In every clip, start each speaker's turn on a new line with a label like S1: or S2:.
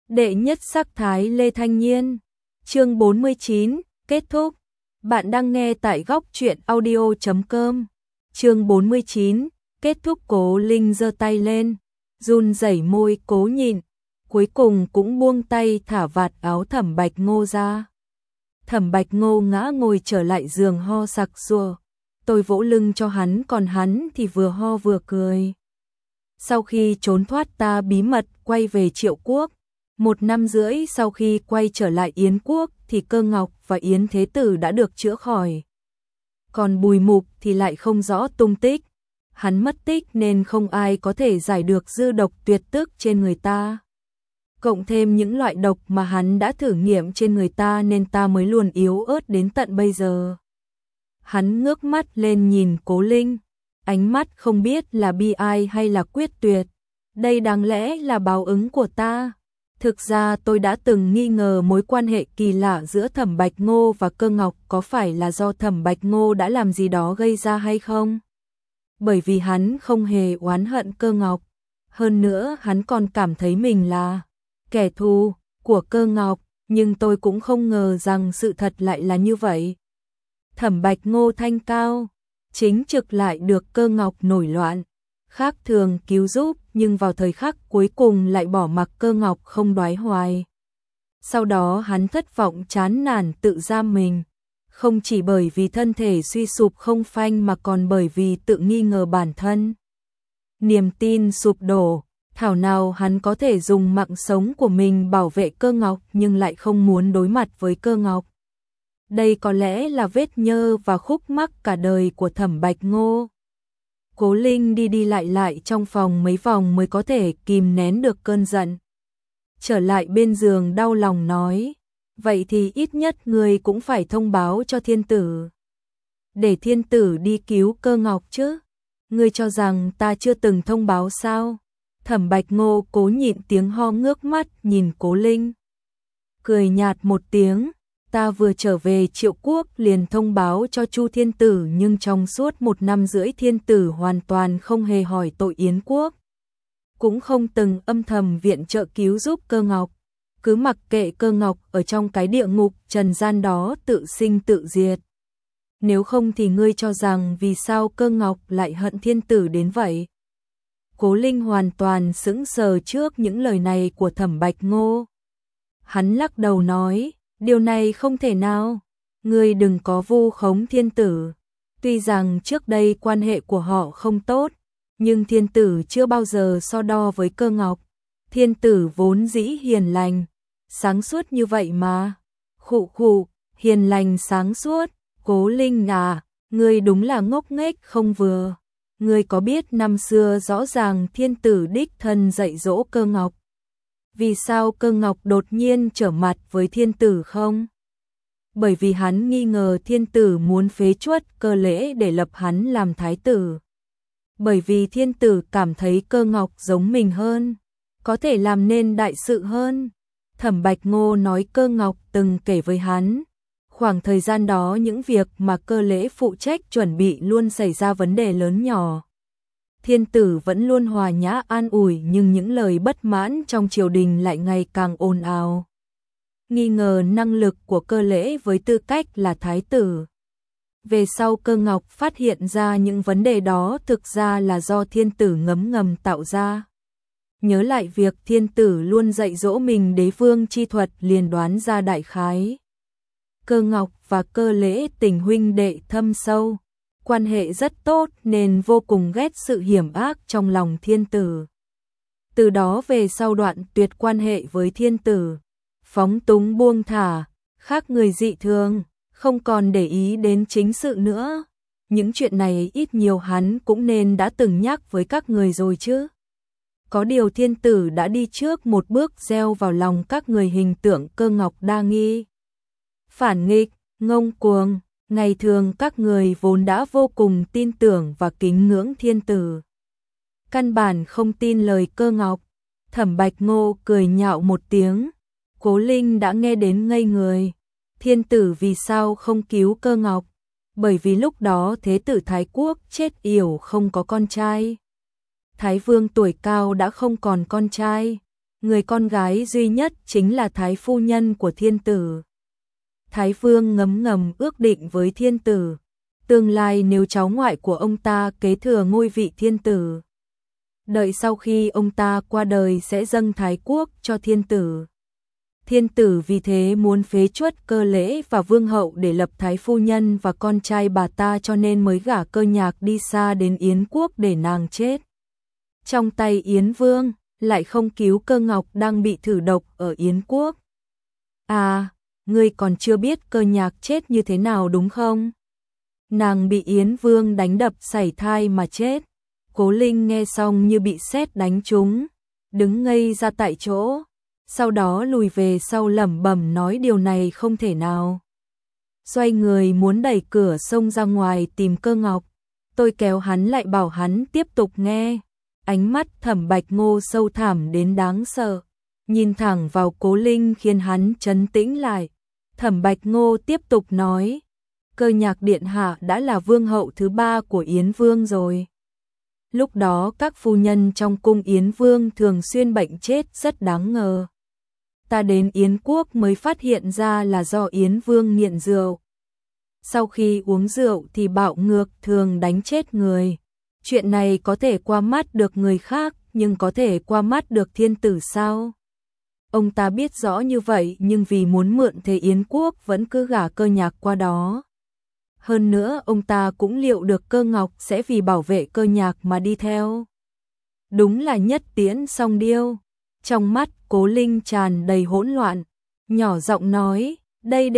S1: Đệ nhất sắc thái Lê Thanh Nhiên. Chương 49, kết thúc. Bạn đang nghe tại góc truyện audio.com. Chương 49, kết thúc. Cố Linh giơ tay lên, run rẩy môi cố nhịn, cuối cùng cũng buông tay thả vạt áo Thẩm Bạch Ngô ra. Thẩm Bạch Ngô ngã ngồi trở lại giường ho sặc sụa. Tôi vỗ lưng cho hắn, còn hắn thì vừa ho vừa cười. Sau khi trốn thoát ta bí mật quay về Triệu Quốc, 1 năm rưỡi sau khi quay trở lại Yến Quốc thì Cơ Ngọc và Yến Thế Tử đã được chữa khỏi. Còn Bùi Mục thì lại không rõ tung tích. Hắn mất tích nên không ai có thể giải được dư độc tuyệt tức trên người ta. Cộng thêm những loại độc mà hắn đã thử nghiệm trên người ta nên ta mới luôn yếu ớt đến tận bây giờ. Hắn ngước mắt lên nhìn Cố Linh, ánh mắt không biết là bi ai hay là quyết tuyệt. Đây đáng lẽ là báo ứng của ta. Thực ra tôi đã từng nghi ngờ mối quan hệ kỳ lạ giữa Thẩm Bạch Ngô và Cơ Ngọc có phải là do Thẩm Bạch Ngô đã làm gì đó gây ra hay không. Bởi vì hắn không hề oán hận Cơ Ngọc. Hơn nữa hắn còn cảm thấy mình là kẻ thù của Cơ Ngọc, nhưng tôi cũng không ngờ rằng sự thật lại là như vậy. Thẩm Bạch Ngô thanh cao, chính trực lại được Cơ Ngọc nổi loạn, khác thường cứu giúp, nhưng vào thời khắc cuối cùng lại bỏ mặc Cơ Ngọc không đoái hoài. Sau đó hắn thất vọng chán nản tự giam mình, không chỉ bởi vì thân thể suy sụp không phanh mà còn bởi vì tự nghi ngờ bản thân. Niềm tin sụp đổ, thảo nào hắn có thể dùng mạng sống của mình bảo vệ Cơ Ngọc nhưng lại không muốn đối mặt với Cơ Ngọc. Đây có lẽ là vết nhơ và khúc mắc cả đời của Thẩm Bạch Ngô. Cố Linh đi đi lại lại trong phòng mấy vòng mới có thể kìm nén được cơn giận. Trở lại bên giường đau lòng nói, vậy thì ít nhất người cũng phải thông báo cho Thiên Tử. Để Thiên Tử đi cứu Cơ Ngọc chứ. Ngươi cho rằng ta chưa từng thông báo sao? Thẩm Bạch Ngô cố nhịn tiếng ho ngước mắt nhìn Cố Linh. Cười nhạt một tiếng. Ta vừa trở về Triệu Quốc liền thông báo cho Chu Thiên Tử, nhưng trong suốt 1 năm rưỡi Thiên Tử hoàn toàn không hề hỏi tội Yến Quốc. Cũng không từng âm thầm viện trợ cứu giúp Cơ Ngọc. Cứ mặc kệ Cơ Ngọc ở trong cái địa ngục trần gian đó tự sinh tự diệt. Nếu không thì ngươi cho rằng vì sao Cơ Ngọc lại hận Thiên Tử đến vậy? Cố Linh hoàn toàn sững sờ trước những lời này của Thẩm Bạch Ngô. Hắn lắc đầu nói, điều này không thể nào, ngươi đừng có vu khống Thiên Tử. Tuy rằng trước đây quan hệ của họ không tốt, nhưng Thiên Tử chưa bao giờ so đo với Cơ Ngọc. Thiên Tử vốn dĩ hiền lành, sáng suốt như vậy mà. Khụ khụ, hiền lành sáng suốt, Cố Linh à, ngươi đúng là ngốc nghếch không vừa. Ngươi có biết năm xưa rõ ràng Thiên Tử đích thân dạy dỗ Cơ Ngọc. Vì sao Cơ Ngọc đột nhiên trở mặt với Thiên Tử không? Bởi vì hắn nghi ngờ Thiên Tử muốn phế truất Cơ Lễ để lập hắn làm thái tử. Bởi vì Thiên Tử cảm thấy Cơ Ngọc giống mình hơn, có thể làm nên đại sự hơn. Thẩm Bạch Ngô nói Cơ Ngọc từng kể với hắn, khoảng thời gian đó những việc mà Cơ Lễ phụ trách chuẩn bị luôn xảy ra vấn đề lớn nhỏ. Thiên Tử vẫn luôn hòa nhã an ủi, nhưng những lời bất mãn trong triều đình lại ngày càng ồn ào. Nghi ngờ năng lực của Cơ Lễ với tư cách là thái tử. Về sau Cơ Ngọc phát hiện ra những vấn đề đó thực ra là do Thiên Tử ngấm ngầm tạo ra. Nhớ lại việc Thiên Tử luôn dạy dỗ mình đế vương chi thuật liền đoán ra đại khái. Cơ Ngọc và Cơ Lễ tình huynh đệ thâm sâu, quan hệ rất tốt nên vô cùng ghét sự hiểm ác trong lòng Thiên Tử. Từ đó về sau đoạn tuyệt quan hệ với Thiên Tử, phóng túng buông thả, khác người dị thường, không còn để ý đến chính sự nữa. Những chuyện này ít nhiều hắn cũng nên đã từng nhắc với các người rồi chứ. Có điều Thiên Tử đã đi trước một bước gieo vào lòng các người hình tượng Cơ Ngọc đa nghi, phản nghịch, ngông cuồng. Ngày thường các người vốn đã vô cùng tin tưởng và kính ngưỡng Thiên Tử, căn bản không tin lời Cơ Ngọc. Thẩm Bạch Ngô cười nhạo một tiếng. Cố Linh đã nghe đến ngây người. Thiên Tử vì sao không cứu Cơ Ngọc? Bởi vì lúc đó Thế Tử Thái Quốc chết yểu không có con trai. Thái Vương tuổi cao đã không còn con trai. người con gái duy nhất chính là thái phu nhân của thiên tử. Thái vương ngấm ngầm ước định với thiên tử, tương lai nếu cháu ngoại của ông ta kế thừa ngôi vị thiên tử, đợi sau khi ông ta qua đời sẽ dâng thái quốc cho thiên tử. Thiên tử vì thế muốn phế truất Cơ Lễ và vương hậu để lập thái phu nhân và con trai bà ta, cho nên mới gả Cơ Nhạc đi xa đến Yến quốc để nàng chết trong tay Yến vương, lại không cứu Cơ Ngọc đang bị thử độc ở Yến quốc. À, ngươi còn chưa biết Cơ Nhạc chết như thế nào đúng không? Nàng bị Yến vương đánh đập sảy thai mà chết. Cố Linh nghe xong như bị sét đánh trúng, đứng ngây ra tại chỗ, sau đó lùi về sau lẩm bẩm nói điều này không thể nào. Xoay người muốn đẩy cửa xông ra ngoài tìm Cơ Ngọc, tôi kéo hắn lại bảo hắn tiếp tục nghe. Ánh mắt Thẩm Bạch Ngô sâu thẳm đến đáng sợ, nhìn thẳng vào Cố Linh khiến hắn trấn tĩnh lại. Thẩm Bạch Ngô tiếp tục nói, Cơ Nhạc điện hạ đã là vương hậu thứ 3 của Yến vương rồi. Lúc đó các phu nhân trong cung Yến vương thường xuyên bệnh chết rất đáng ngờ. Ta đến Yến quốc mới phát hiện ra là do Yến vương nghiện rượu. Sau khi uống rượu thì bạo ngược thường đánh chết người. Chuyện này có thể qua mắt được người khác, nhưng có thể qua mắt được thiên tử sao? Ông ta biết rõ như vậy nhưng vì muốn mượn thế Yến quốc vẫn cứ gả Cơ Nhạc qua đó. Hơn nữa ông ta cũng liệu được Cơ Ngọc sẽ vì bảo vệ Cơ Nhạc mà đi theo. Đúng là nhất tiễn song điêu. Trong mắt Cố Linh tràn đầy hỗn loạn, nhỏ giọng nói, đây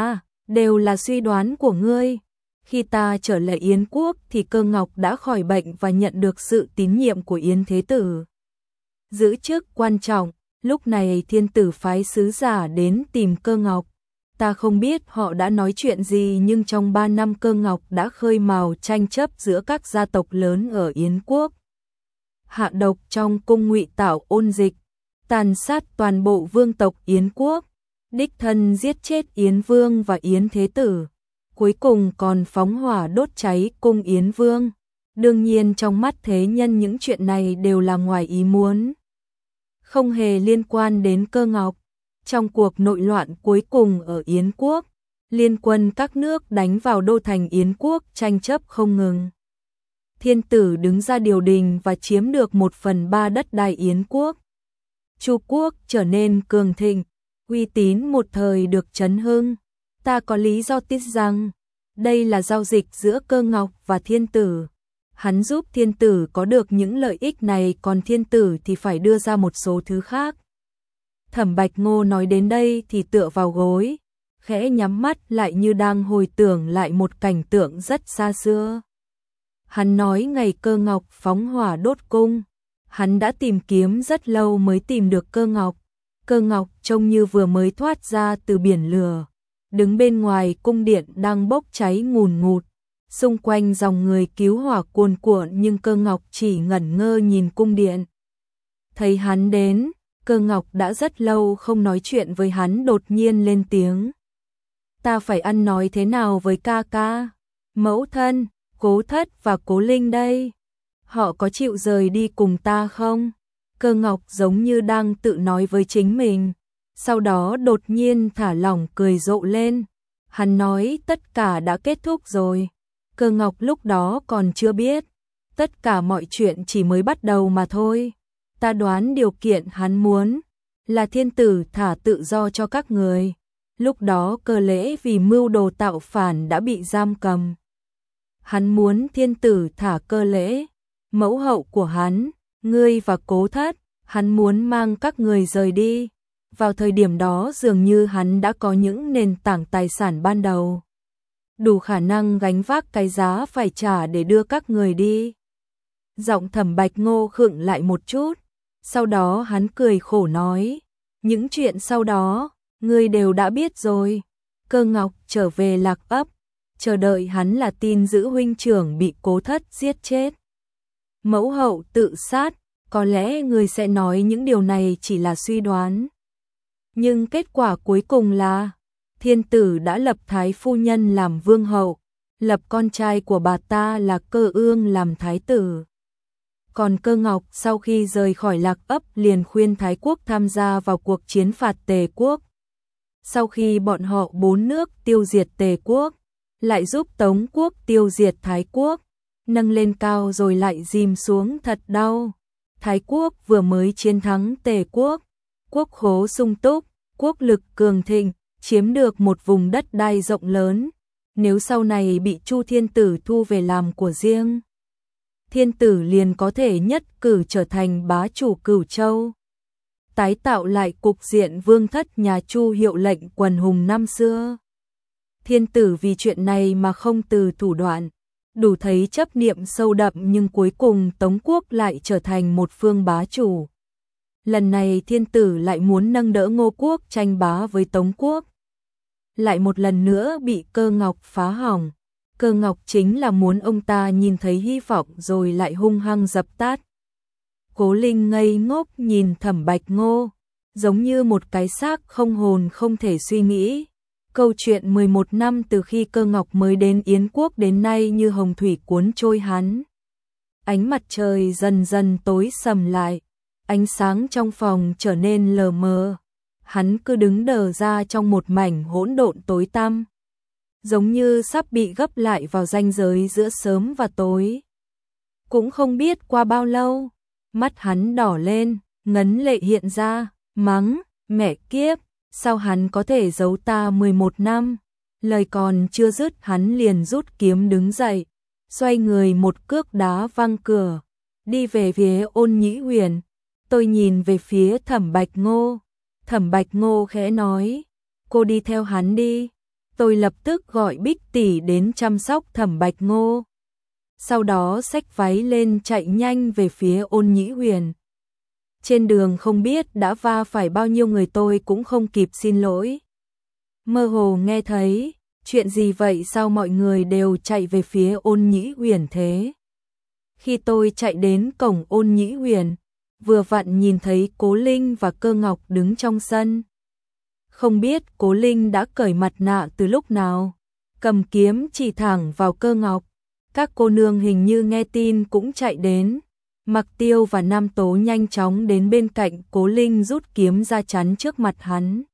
S1: đều là suy đoán của ngươi. Khi ta trở lại Yến quốc thì Cơ Ngọc đã khỏi bệnh và nhận được sự tín nhiệm của Yến Thế Tử, giữ chức quan trọng. Lúc này thiên tử phái sứ giả đến tìm Cơ Ngọc. Ta không biết họ đã nói chuyện gì, nhưng trong 3 năm Cơ Ngọc đã khơi mào tranh chấp giữa các gia tộc lớn ở Yến quốc. Hạ độc trong cung ngụy tạo ôn dịch, tàn sát toàn bộ vương tộc Yến quốc, đích thân giết chết Yến vương và Yến Thế Tử, cuối cùng còn phóng hỏa đốt cháy cung Yến vương. Đương nhiên trong mắt thế nhân những chuyện này đều là ngoài ý muốn, không hề liên quan đến Cơ Ngọc. Trong cuộc nội loạn cuối cùng ở Yến quốc, liên quân các nước đánh vào đô thành Yến quốc tranh chấp không ngừng. Thiên tử đứng ra điều đình và chiếm được 1/3 đất đai Yến quốc. Chu quốc trở nên cường thịnh, uy tín một thời được chấn hưng. Ta có lý do tin rằng đây là giao dịch giữa Cơ Ngọc và thiên tử. Hắn giúp thiên tử có được những lợi ích này, còn thiên tử thì phải đưa ra một số thứ khác. Thẩm Bạch Ngô nói đến đây thì tựa vào gối, khẽ nhắm mắt lại như đang hồi tưởng lại một cảnh tượng rất xa xưa. Hắn nói ngày Cơ Ngọc phóng hỏa đốt cung, hắn đã tìm kiếm rất lâu mới tìm được Cơ Ngọc. Cơ Ngọc trông như vừa mới thoát ra từ biển lửa, đứng bên ngoài cung điện đang bốc cháy ngùn ngụt. Xung quanh dòng người cứu hỏa cuồn cuộn nhưng Cơ Ngọc chỉ ngẩn ngơ nhìn cung điện. Thấy hắn đến, Cơ Ngọc đã rất lâu không nói chuyện với hắn, đột nhiên lên tiếng. Ta phải ăn nói thế nào với ca ca, mẫu thân, Cố Thất và Cố Linh đây? Họ có chịu rời đi cùng ta không? Cơ Ngọc giống như đang tự nói với chính mình, sau đó đột nhiên thả lỏng cười rộ lên. Hắn nói tất cả đã kết thúc rồi. Cơ Ngọc lúc đó còn chưa biết, tất cả mọi chuyện chỉ mới bắt đầu mà thôi. Ta đoán điều kiện hắn muốn là thiên tử thả tự do cho các người. Lúc đó Cơ Lễ vì mưu đồ tạo phản đã bị giam cầm. Hắn muốn thiên tử thả Cơ Lễ, mẫu hậu của hắn, ngươi và Cố Thất. Hắn muốn mang các người rời đi. Vào thời điểm đó dường như hắn đã có những nền tảng tài sản ban đầu, đủ khả năng gánh vác cái giá phải trả để đưa các người đi. Giọng Thẩm Bạch Ngô khựng lại một chút, sau đó hắn cười khổ nói, những chuyện sau đó, ngươi đều đã biết rồi. Cơ Ngọc trở về Lạc Ấp, chờ đợi hắn là tin giữ huynh trưởng bị Cố Thất giết chết. Mẫu hậu tự sát, có lẽ ngươi sẽ nói những điều này chỉ là suy đoán. Nhưng kết quả cuối cùng là thiên tử đã lập thái phu nhân làm vương hậu, lập con trai của bà ta là Cơ Ương làm thái tử. Còn Cơ Ngọc sau khi rời khỏi Lạc Ấp liền khuyên Thái Quốc tham gia vào cuộc chiến phạt Tề Quốc. Sau khi bọn họ 4 nước tiêu diệt Tề Quốc, lại giúp Tống Quốc tiêu diệt Thái Quốc, nâng lên cao rồi lại dìm xuống thật đau. Thái Quốc vừa mới chiến thắng Tề Quốc, quốc khố sung túc, quốc lực cường thịnh, chiếm được một vùng đất đai rộng lớn. Nếu sau này bị Chu Thiên Tử thu về làm của riêng, Thiên Tử liền có thể nhất cử trở thành bá chủ Cửu Châu, tái tạo lại cục diện vương thất nhà Chu hiệu lệnh quần hùng năm xưa. Thiên Tử vì chuyện này mà không từ thủ đoạn, đủ thấy chấp niệm sâu đậm, nhưng cuối cùng Tống Quốc lại trở thành một phương bá chủ. Lần này Thiên Tử lại muốn nâng đỡ Ngô Quốc tranh bá với Tống Quốc, lại một lần nữa bị Cơ Ngọc phá hỏng. Cơ Ngọc chính là muốn ông ta nhìn thấy hy vọng rồi lại hung hăng dập tắt. Cố Linh ngây ngốc nhìn Thẩm Bạch Ngô, giống như một cái xác không hồn không thể suy nghĩ. Câu chuyện 11 năm từ khi Cơ Ngọc mới đến Yến Quốc đến nay như hồng thủy cuốn trôi hắn. Ánh mặt trời dần dần tối sầm lại, ánh sáng trong phòng trở nên lờ mờ. Hắn cứ đứng đờ ra trong một mảnh hỗn độn tối tăm, giống như sắp bị gấp lại vào ranh giới giữa sớm và tối. Cũng không biết qua bao lâu, mắt hắn đỏ lên, ngấn lệ hiện ra, mắng, mẹ kiếp, sao hắn có thể giấu ta 11 năm. Lời còn chưa dứt hắn liền rút kiếm đứng dậy, xoay người một cước đá văng cửa, đi về phía Ôn Nhĩ Huyền. Tôi nhìn về phía Thẩm Bạch Ngô. Thẩm Bạch Ngô khẽ nói, cô đi theo hắn đi. Tôi lập tức gọi Bích tỷ đến chăm sóc Thẩm Bạch Ngô. Sau đó xách váy lên chạy nhanh về phía Ôn Nhĩ Huyền. Trên đường không biết đã va phải bao nhiêu người, tôi cũng không kịp xin lỗi. Mơ hồ nghe thấy, chuyện gì vậy, sao mọi người đều chạy về phía Ôn Nhĩ Huyền thế? Khi tôi chạy đến cổng Ôn Nhĩ Huyền, vừa vặn nhìn thấy Cố Linh và Cơ Ngọc đứng trong sân. Không biết Cố Linh đã cởi mặt nạ từ lúc nào, cầm kiếm chỉ thẳng vào Cơ Ngọc. Các cô nương hình như nghe tin cũng chạy đến. Mặc Tiêu và Nam Tố nhanh chóng đến bên cạnh Cố Linh, rút kiếm ra chắn trước mặt hắn.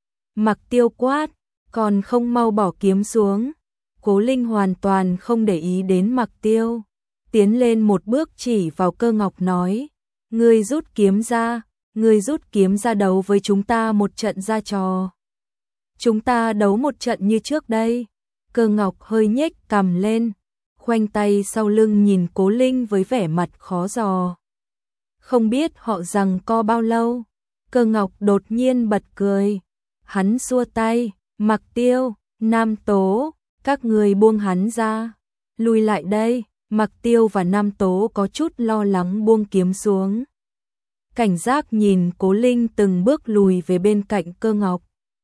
S1: Mặc Tiêu quát, còn không mau bỏ kiếm xuống. Cố Linh hoàn toàn không để ý đến Mặc Tiêu, tiến lên một bước chỉ vào Cơ Ngọc nói, ngươi rút kiếm ra, ngươi rút kiếm ra đấu với chúng ta một trận ra trò. Chúng ta đấu một trận như trước đây. Cơ Ngọc hơi nhếch cằm lên, khoanh tay sau lưng nhìn Cố Linh với vẻ mặt khó dò. Không biết họ giằng co bao lâu, Cơ Ngọc đột nhiên bật cười. Hắn xua tay, Mặc Tiêu, Nam Tố, các người buông hắn ra, lùi lại đây. Mặc Tiêu và Nam Tố có chút lo lắng buông kiếm xuống, cảnh giác nhìn Cố Linh từng bước lùi về bên cạnh Cơ Ngọc.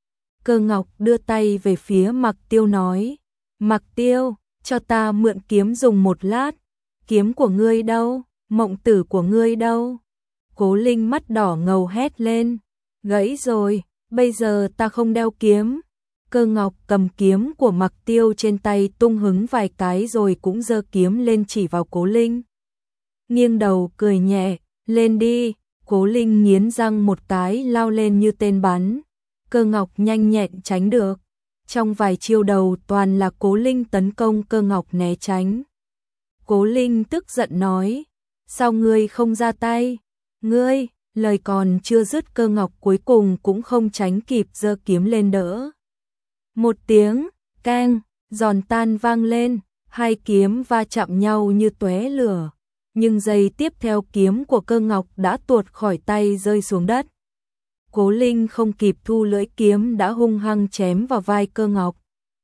S1: Cơ Ngọc đưa tay về phía Mặc Tiêu nói, Mặc Tiêu, cho ta mượn kiếm dùng một lát. Kiếm của ngươi đâu? Mộng tử của ngươi đâu? Cố Linh mắt đỏ ngầu hét lên, gãy rồi, bây giờ ta không đeo kiếm. Cơ Ngọc cầm kiếm của Mặc Tiêu trên tay tung hứng vài cái rồi cũng giơ kiếm lên chỉ vào Cố Linh. Nghiêng đầu cười nhẹ, lên đi. Cố Linh nghiến răng một cái lao lên như tên bắn. Cơ Ngọc nhanh nhẹn tránh được. Trong vài chiêu đầu toàn là Cố Linh tấn công, Cơ Ngọc né tránh. Cố Linh tức giận nói, sao ngươi không ra tay? Ngươi, lời còn chưa dứt Cơ Ngọc cuối cùng cũng không tránh kịp giơ kiếm lên đỡ. Một tiếng, keng, giòn tan vang lên, hai kiếm va chạm nhau như tóe lửa. Nhưng giây tiếp theo kiếm của Cơ Ngọc đã tuột khỏi tay rơi xuống đất. Cố Linh không kịp thu lưỡi kiếm đã hung hăng chém vào vai Cơ Ngọc.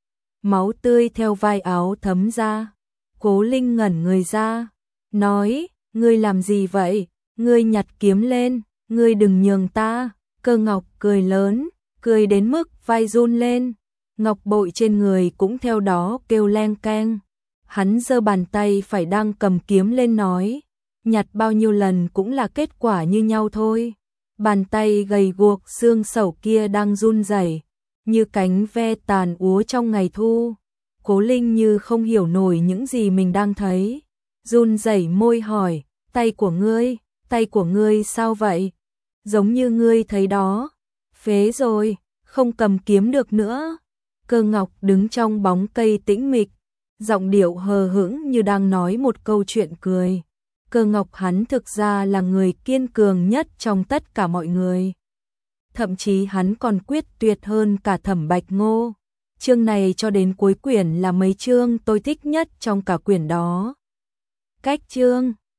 S1: Máu tươi theo vai áo thấm ra. Cố Linh ngẩn người ra, nói, ngươi làm gì vậy? Ngươi nhặt kiếm lên, ngươi đừng nhường ta. Cơ Ngọc cười lớn, cười đến mức vai run lên. Ngọc bội trên người cũng theo đó kêu leng keng. Hắn giơ bàn tay phải đang cầm kiếm lên nói, nhặt bao nhiêu lần cũng là kết quả như nhau thôi. Bàn tay gầy guộc xương sẩu kia đang run rẩy, như cánh ve tàn úa trong ngày thu. Cố Linh như không hiểu nổi những gì mình đang thấy, run rẩy môi hỏi, tay của ngươi sao vậy? Giống như ngươi thấy đó, phế rồi, không cầm kiếm được nữa. Cơ Ngọc đứng trong bóng cây tĩnh mịch, giọng điệu hờ hững như đang nói một câu chuyện cười. Cơ Ngọc hắn thực ra là người kiên cường nhất trong tất cả mọi người. Thậm chí hắn còn quyết tuyệt hơn cả Thẩm Bạch Ngô. Chương này cho đến cuối quyển là mấy chương tôi thích nhất trong cả quyển đó. Cách chương